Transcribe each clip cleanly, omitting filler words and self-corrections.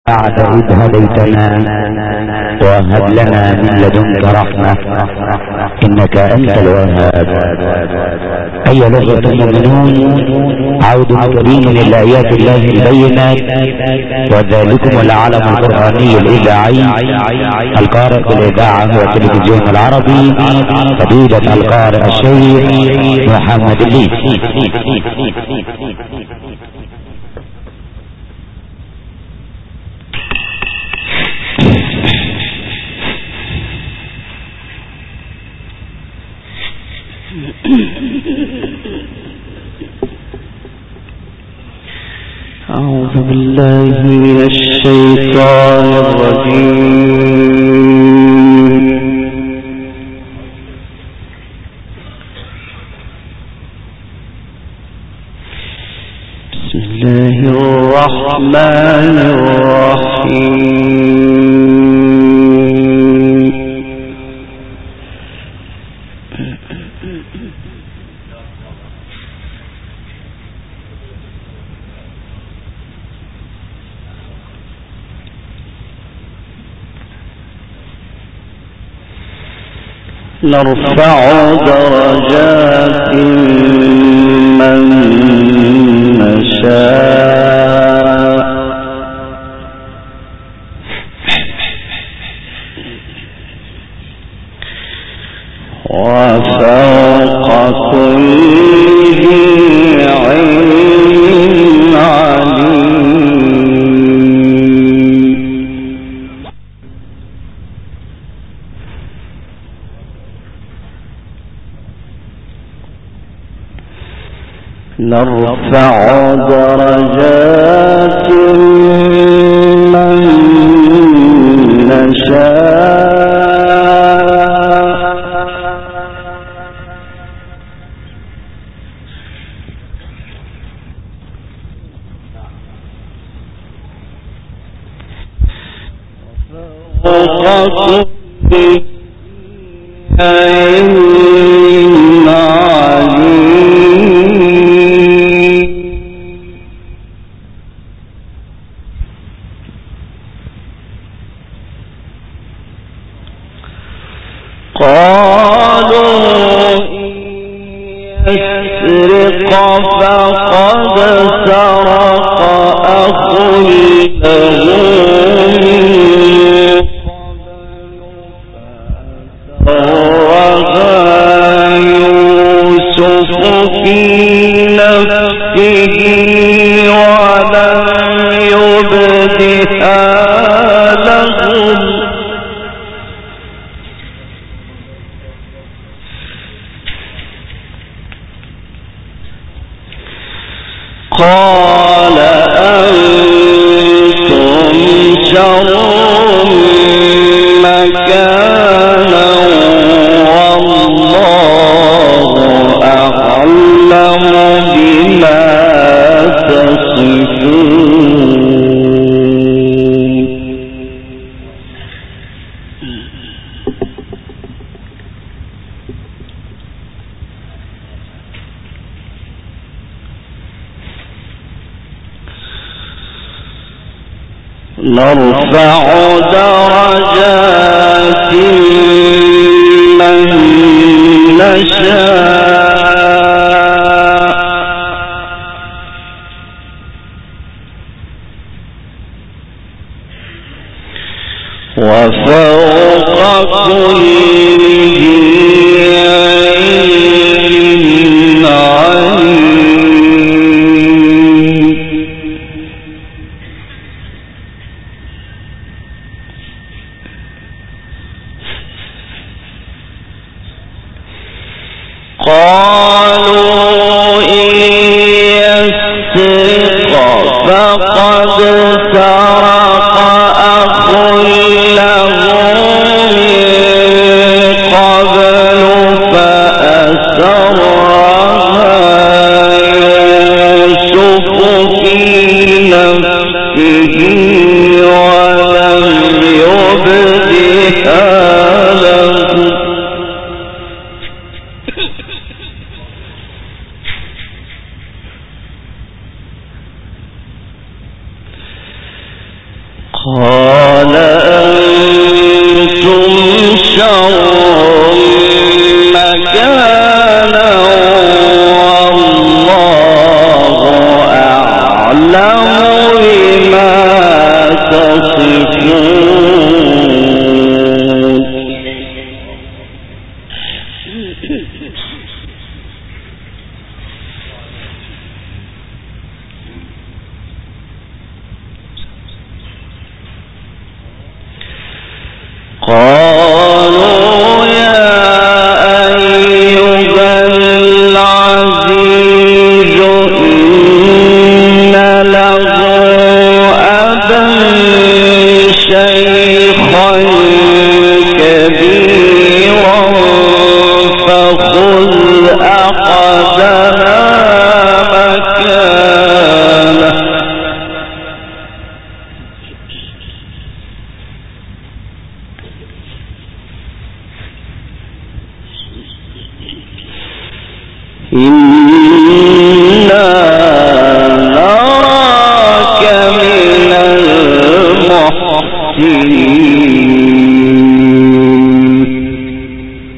بعد إذ هديتنا وهب لنا من لدنك رحمة إنك أنت الوهاب. أيها الأخوة المؤمنون، عود كريم لآيات الله البينات، وذلكم العلم القرآني الإذاعي القارئ بالإذاعة والتلفزيون العربي، فضيلة القارئ الشيخ محمد الليث. أعوذ بالله من الشيطان الرجيم. بسم الله الرحمن الرحيم. نرفع درجات من نشاء وفوق كل ذي علم عليم. نرفع درجات من نشاء وفوق كل علم قالوا إن يسرق فقد سرق أخ له من قبل يوسف في نفسه ولم يبدها لهم قال أنتم شر مكانا والله أعلم بما تصفون. نرفع درجات من نشاء وفوق كل ذي علم عليم. قالوا إن يسرق فقد سرق أخ له من قبل فأسرها يوسف في نفسه ولم يبدها لهم قال أنتم شر مكانا والله أعلم بما تصفون. قالوا يا أيها العزيز إن له أبا شيخا كبيرا فخذ أحدنا مكانه. إنا نراك من المحسنين.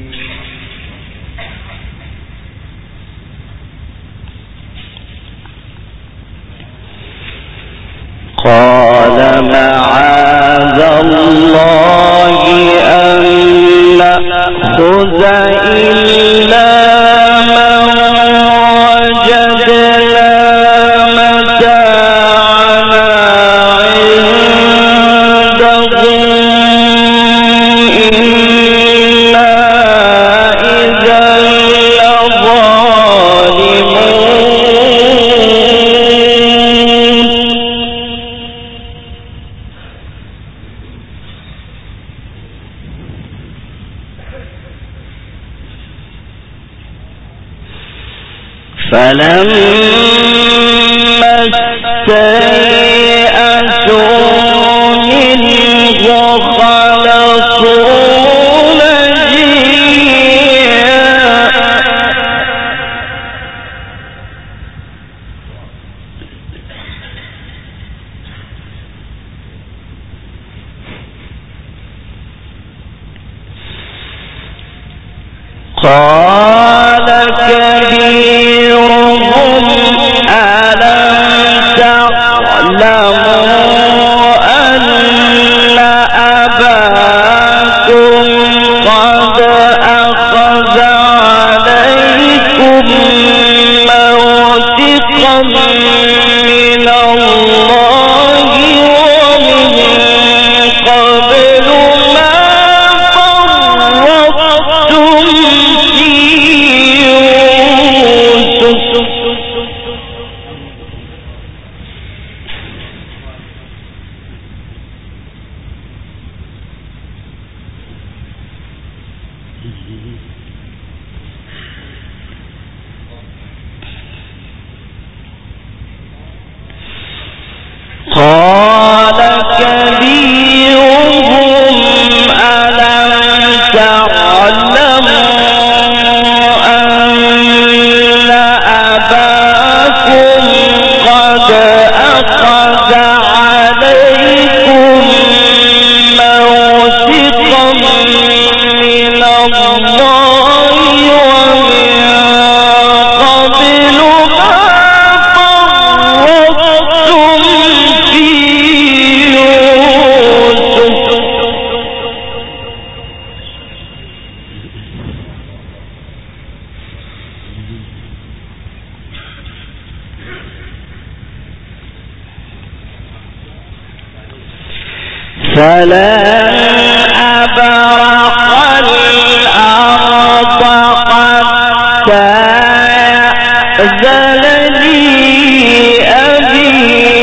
قال معاذ الله أن نأخذ إلا فلما استيئسوا منه خلصوا نجيا قال كبيرهم ألم تعلموا أن أباكم قد أخذ عليكم موثقا من الله ومن قبل ما فرطتم في يوسف قال كبيرهم ألم تعلموا أن أباكم قد أخذ عليكم موثقا من الله ومن قبل ما فرطتم في يوسف فلن أبرح الأرض حتى يأذن لي أبي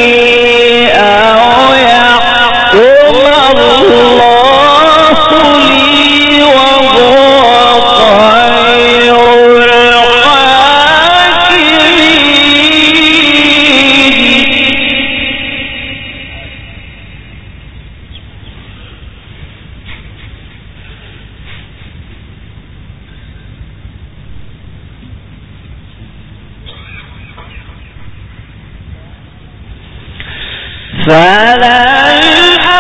أو يحكم الله لي وهو خير الحاكمين. فلن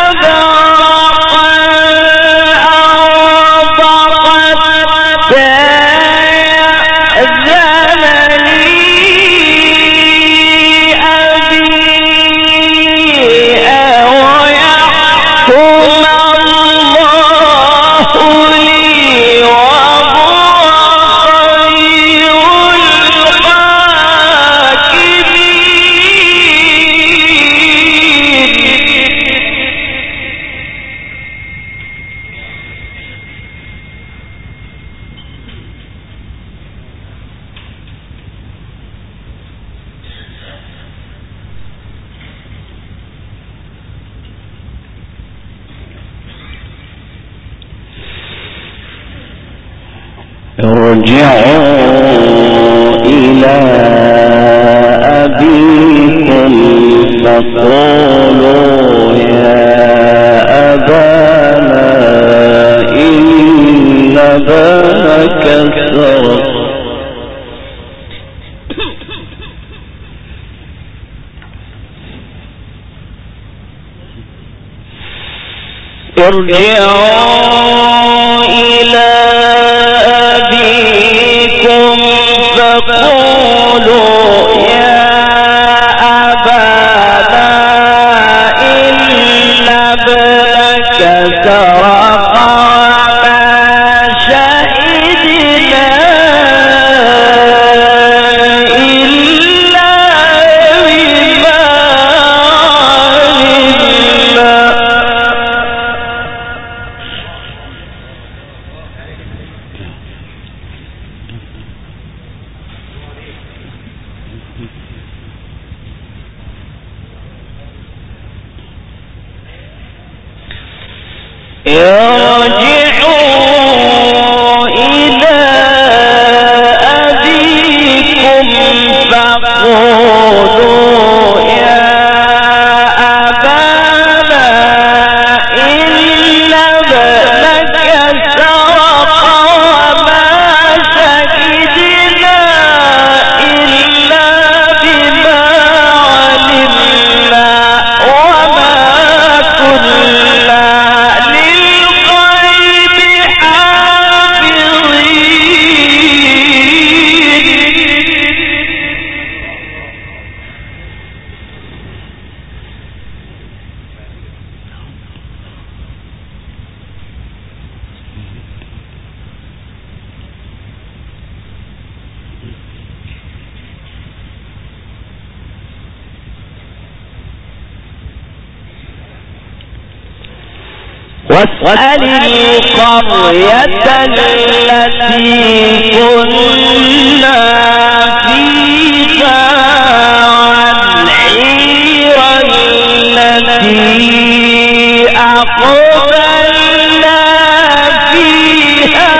ارجعوا إلى أبيكم فقولوا يا أبانا إن ابنك سرق ارجعوا إلى أبيكم فقولوا يا أبانا إن ابنك سرق وما شهدنا إلا بما علمنا ارجعوا إلى أبيكم فقولوا يا أبانا إن ابنك سرق وما شهدنا إلا بما علمنا وما كنا واسأل القرية التي كنا فيها عن عير التي أقبلنا فيها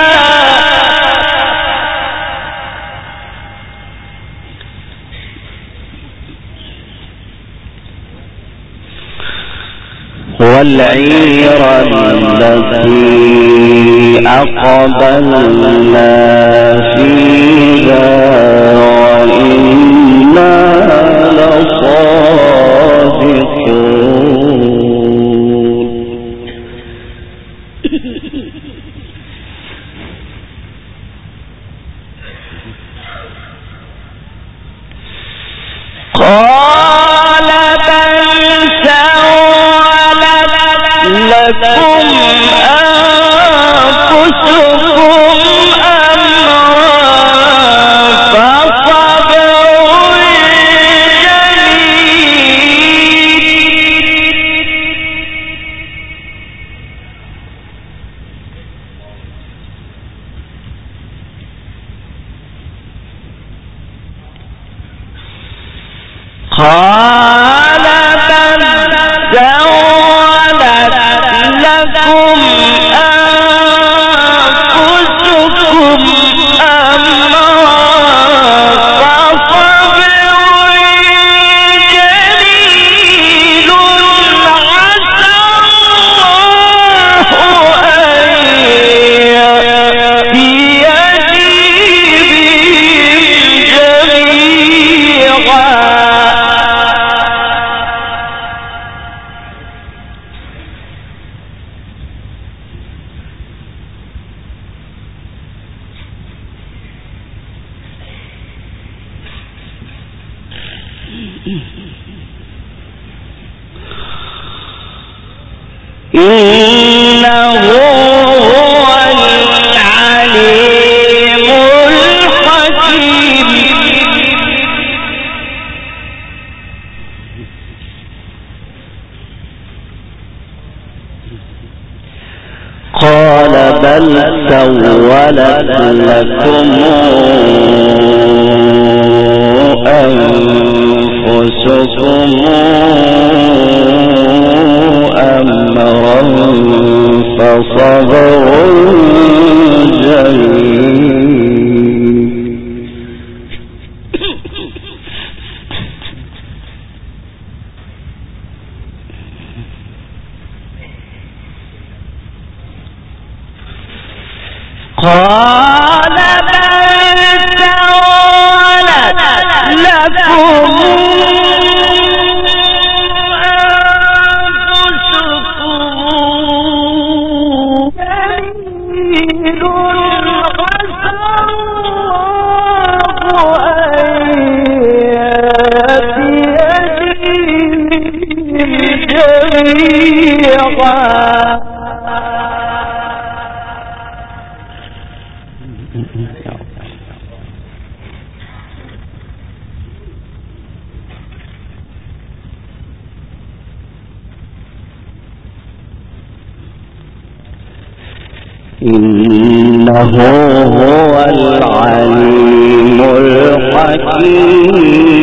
والعير التي أقبلنا فيها وإنا لصادقون قال بل لكم أنفسكم أمرا فصبر جميل قال بل سولت لكم أنفسكم أمرا فصبر جميل عسى الله أن يأتيني بهم إنه هو العليم الحكيم قال بل سولت لكم أنفسكم أمرا فصبر جميل قال بل سولت لكم إنه هو العليم الحكيم.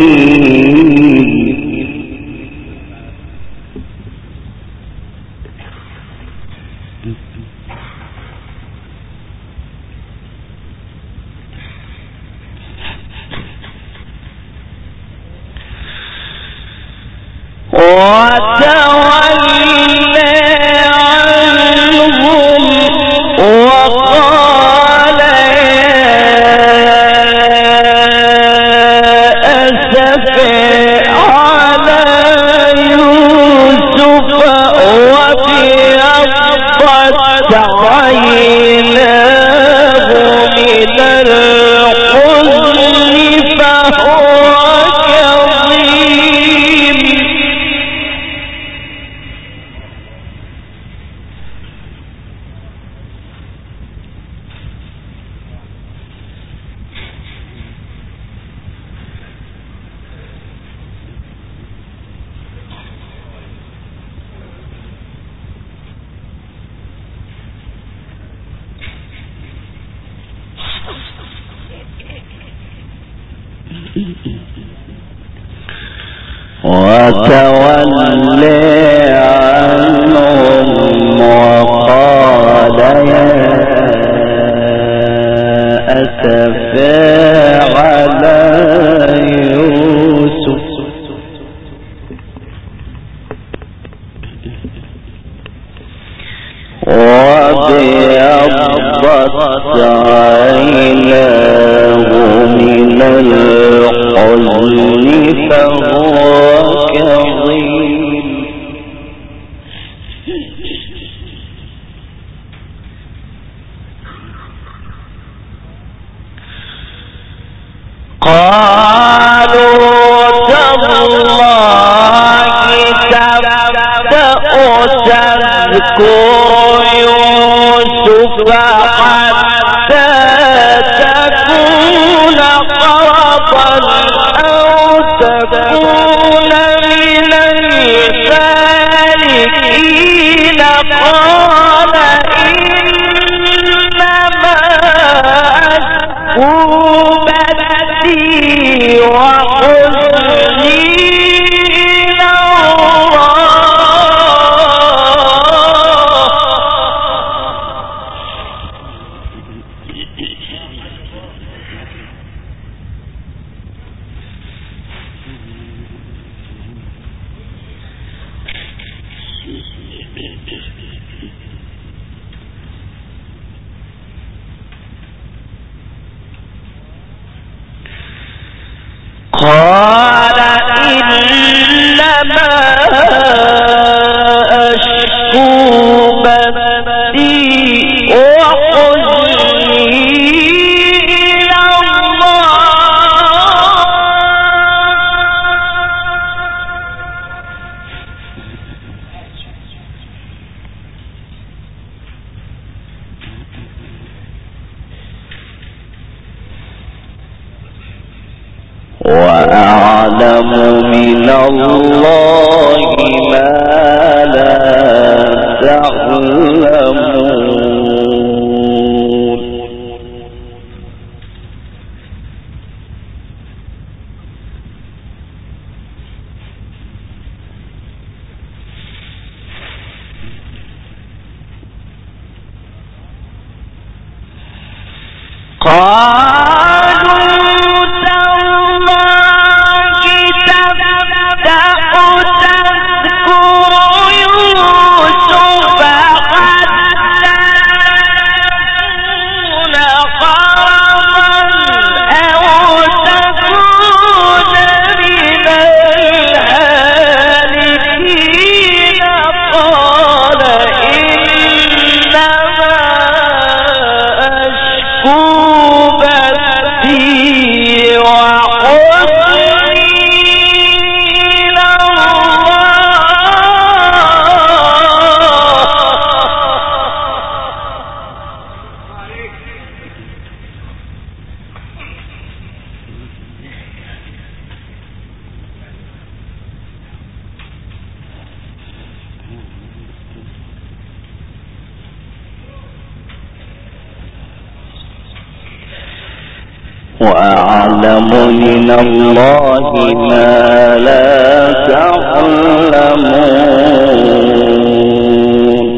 وتولى عنهم وقال يا أسفا على يوسف وابيضت عيناه من الحزن فهو كظيم. قالوا تالله تبدأ تذكر يوسف حتى تكون قرضا أو تكون من الفارقين. قال إنما أشكو بثي وحزني إلى قال إنما أشكو بثي وحزني إلى الله. وأعلم من الله ما لا تعلمون. وأعلم من الله ما لا تعلمون.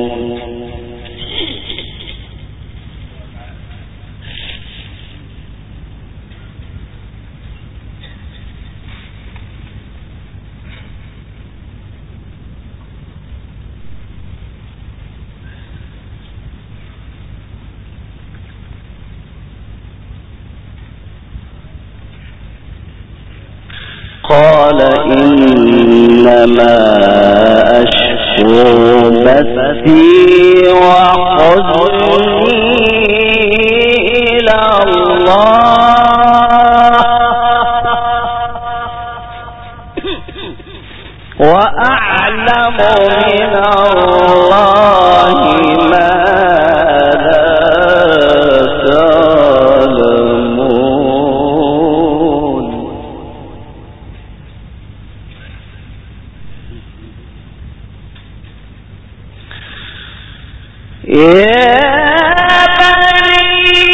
قال إنما أشكو بثي وحزني إلى الله وأعلم من الله ما لا تعلمون. يا بني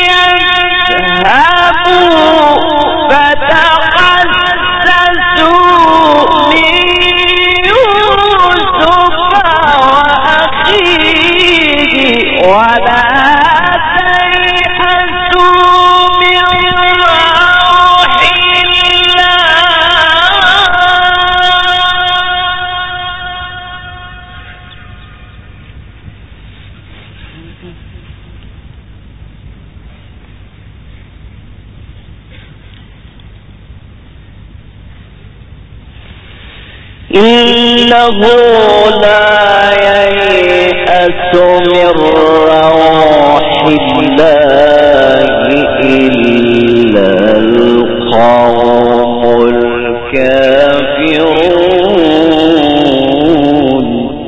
اذهبوا فتحسسوا من يوسف وأخيه ولا تيأسوا من روح إنه لا ييأس من روح الله إلا القوم الكافرون.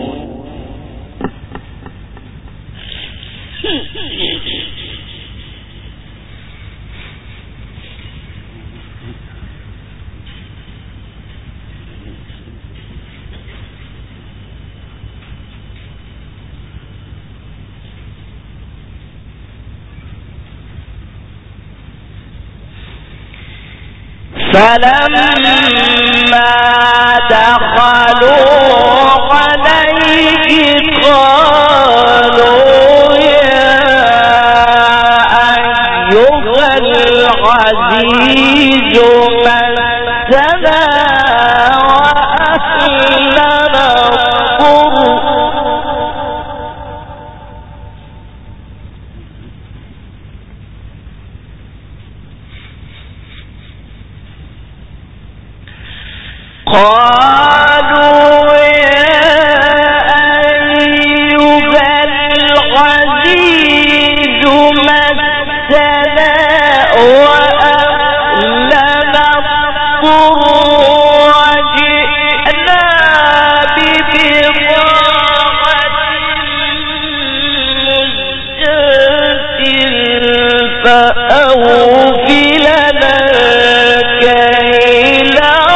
فلما دخلوا عليه قالوا يا أيها العزيز مسنا وأهلنا الضر قالوا يا أيها العزيز مسنا وأهلنا الضر وجئنا ببضاعة مزجاة فأوف لنا كيل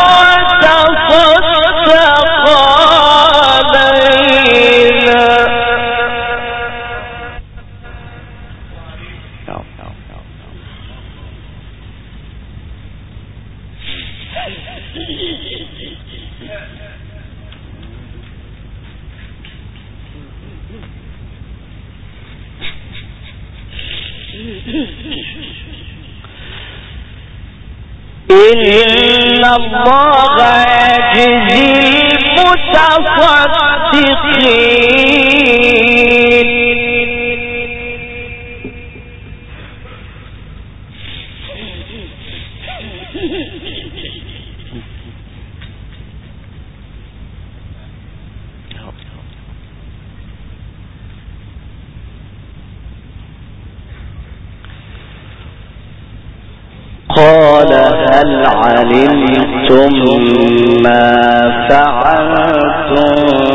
إن الله يجزي المتصدقين. قال هل علمتم ما فعلتم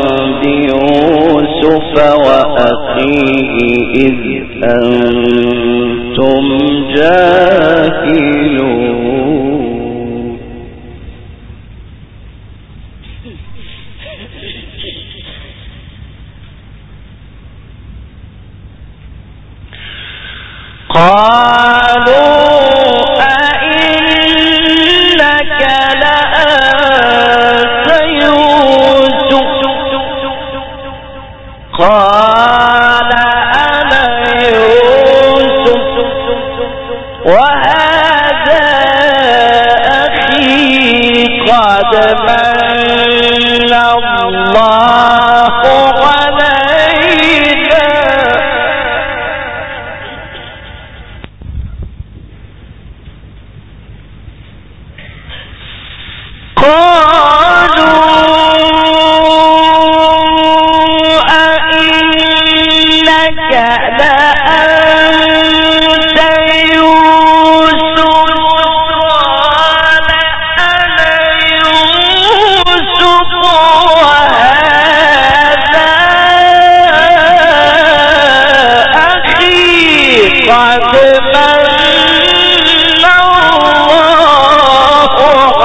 بيوسف وأخيه إذ أنتم جاهلون. قالوا قال أنا يوسف وهذا أخي قد من الله علينا قالوا أئنك لأنت يوسف قال أنا يوسف وهذا أخي قد من الله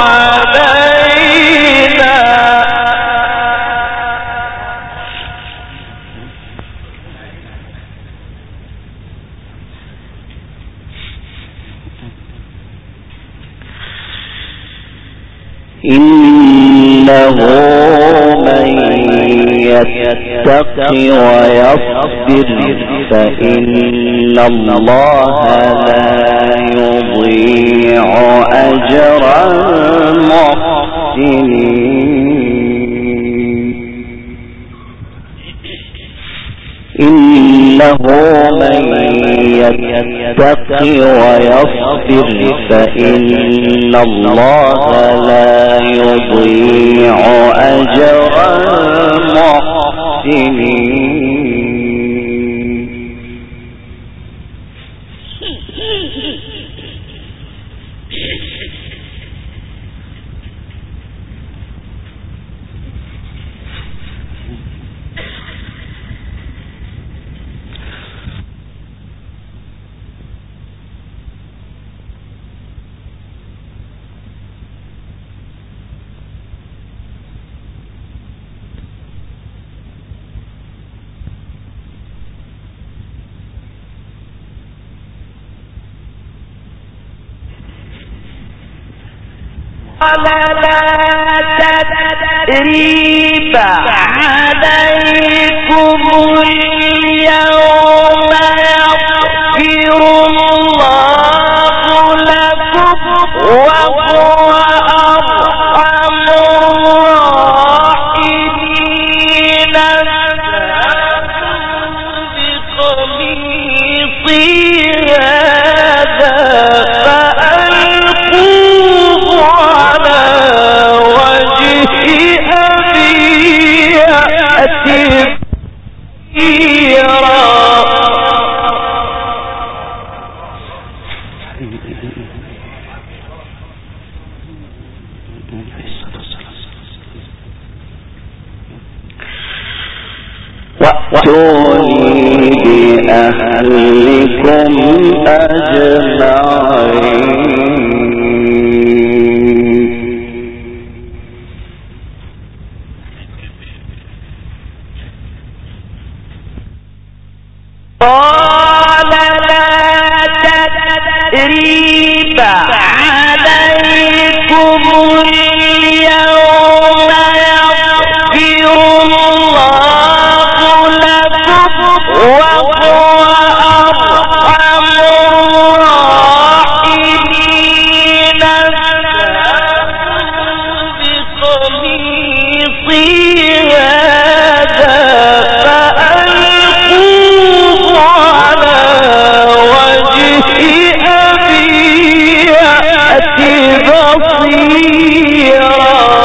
علينا إنه من يتق ويصبر فإن الله لا يضيع أجر المحسنين إنه من يتق ويصبر فإن الله لا يضيع أجر المحسنين لا تثريب عليكم اليوم يغفر الله لكم وهو أرحم الراحمين بقميصي هذا وَأْتُونِي بِأَهْلِكُمْ أَجْمَعِينَ قَالَ لَا تَثْرِيبَ عَلَيْكُمُ الْيَوْمَ يَغْفِرُ اللَّهُ لَكُمْ وَهُوَ أَرْحَمُ الراحمين بقميصي هذا فألقوه على وجه أبي يأت بصيرا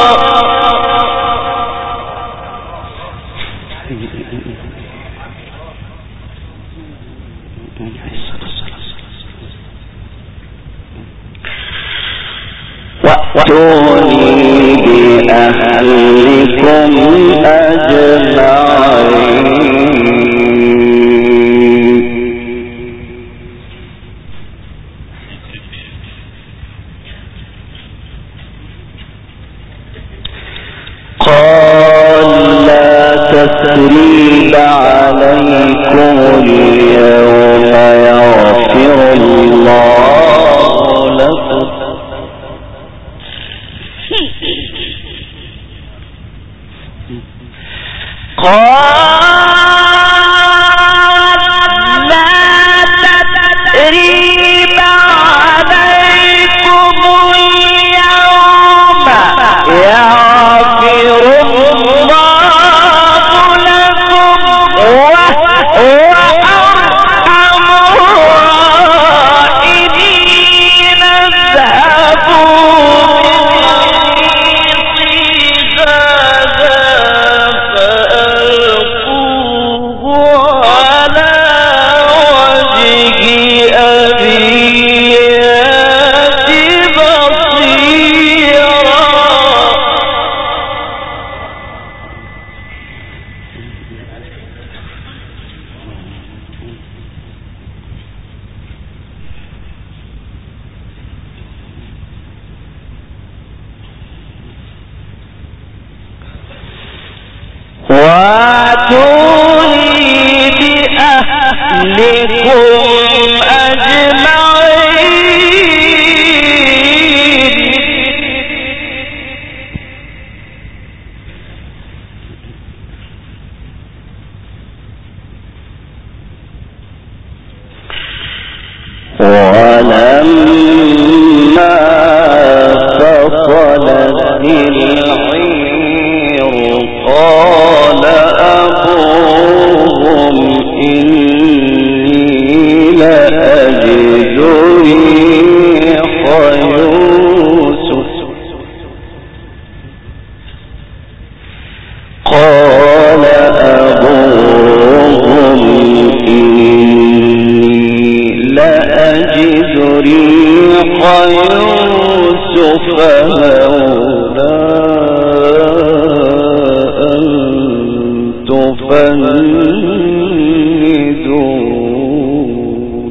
وَأْتُونِي بِأَهْلِكُمْ أَجْمَعِينَ قَالَ لَا تَثْرِيبَ عَلَيْكُمُ الْيَوْمَ يَغْفِرُ اللَّهُ لَكُمْ قال ولما فصلت العير قال أبوهم إني لأجد ريح يوسف قال أبوهم إني لأجد ريح يوسف لولا أن تفندون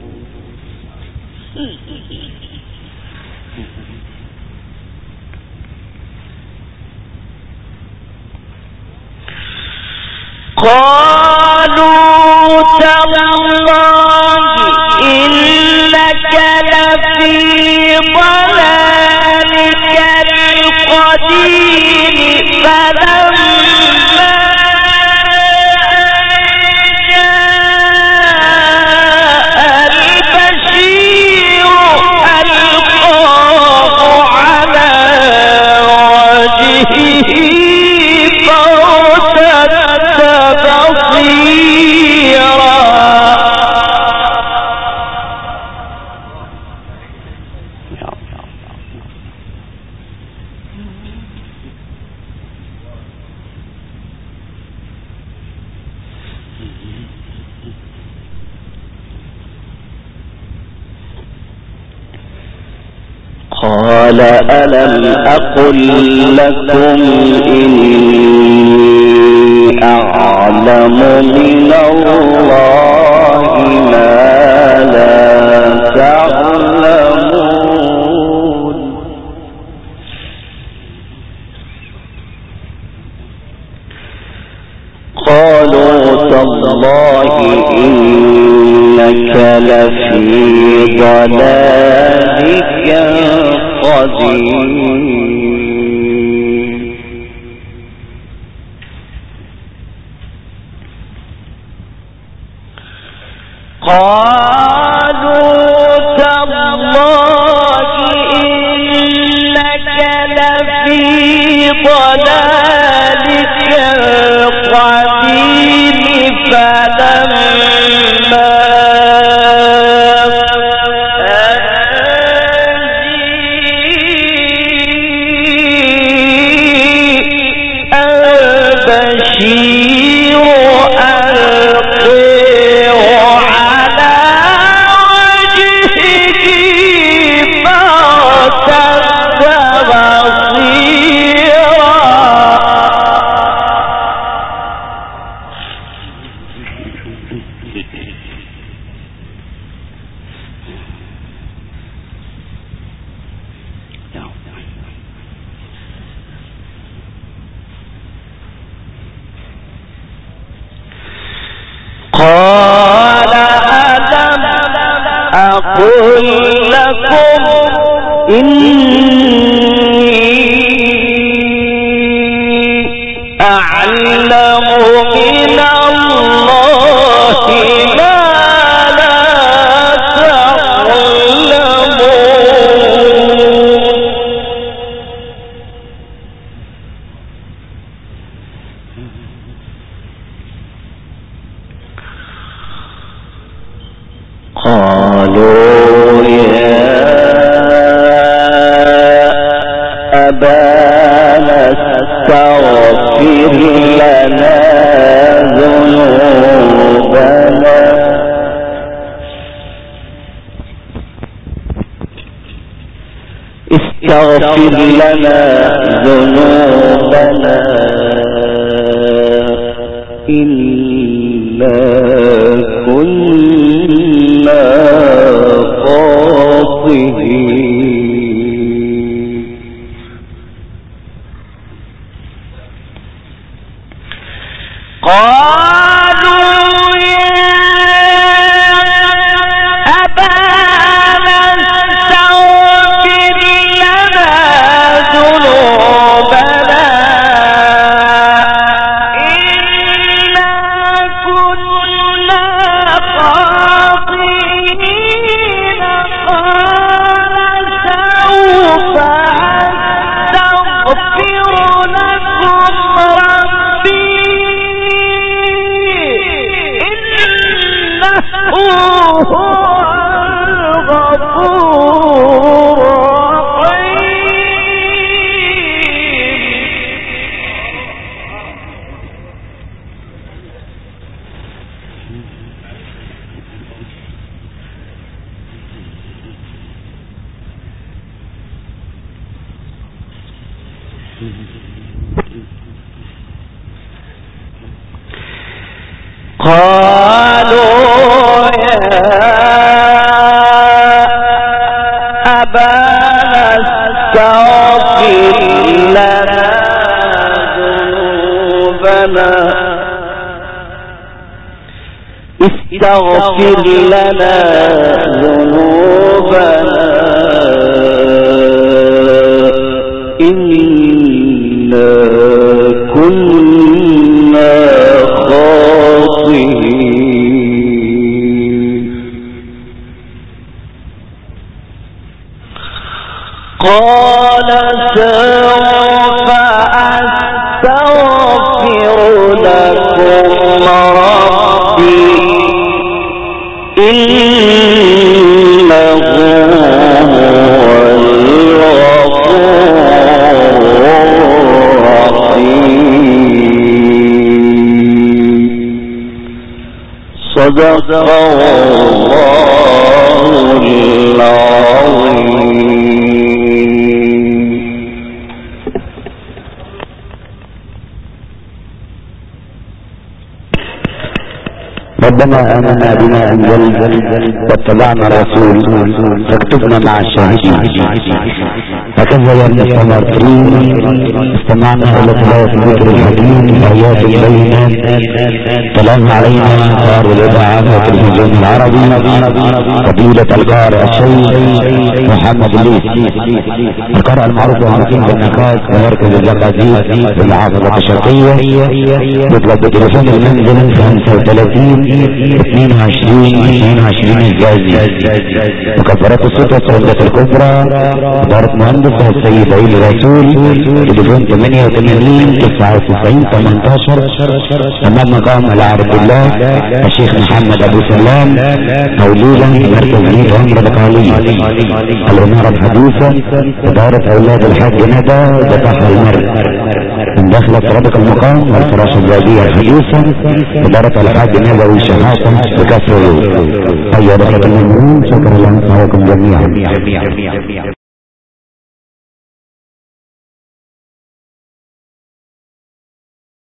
قالوا تالله إنك لفي ضلالك القديم فلما جاء البشير ألقاه على وجهه فارتد بصيرا قال ألم أقل لكم إني أعلم من الله ما لا تعلمون قالوا تالله إنك لفي ضلالك القديم قالوا تالله إنك لفي ضلالك القديم فلما البشير ألقيه على وجهه فارتد بصيرا قال ألم أقل لكم إني أعلم من الله ما لا تعلمون قالوا يا أبانا استغفر لنا ذنوبنا استغفر لنا ذنوبنا إنا كنا خاطئين قالوا يا أبانا استغفر لنا ذنوبنا إنا كنا قالوا يا أبانا استغفر لنا ذنوبنا استغفر لنا ذنوبنا إنا كنا خاطئين قال سوف أستغفر لكم ربي إنه هو الغفور الرحيم صدق الله العظيم. ربنا آمنا بما أنزلت واتبعنا الرسول فاكتبنا مع الشاهدين. هكذا يا المستمع الكريم استمعنا إلى تلاوة الذكر الحكيم آيات بينات تلاها علينا قار الإذاعة والتلفزيون العربي فضيلة القارئ الشيخ محمد الليث القارئ المعروف والمقيم بالنقاط ومركز الزقازيق بالعاصمة الشرقية. يطلب بتليفون المنزل 35 22 الجازي. مكبرات الصوت والسعودة الكبرى إدارة مهندس السيد عيد رسول تليفون 88 99 18 أمام مقام العارف بالله الشيخ محمد أبو سلام موجودا في مركز ميت عمر القالي. الإمارة الحديثة إدارة أولاد الحاج ندى بطاحة المرء من داخل سرادق المقام والفراش الزادية الحديثة إدارة الحاج ندى شهاده بكسر. أيها الأخوة المؤمنين شكرا لكم جميعا.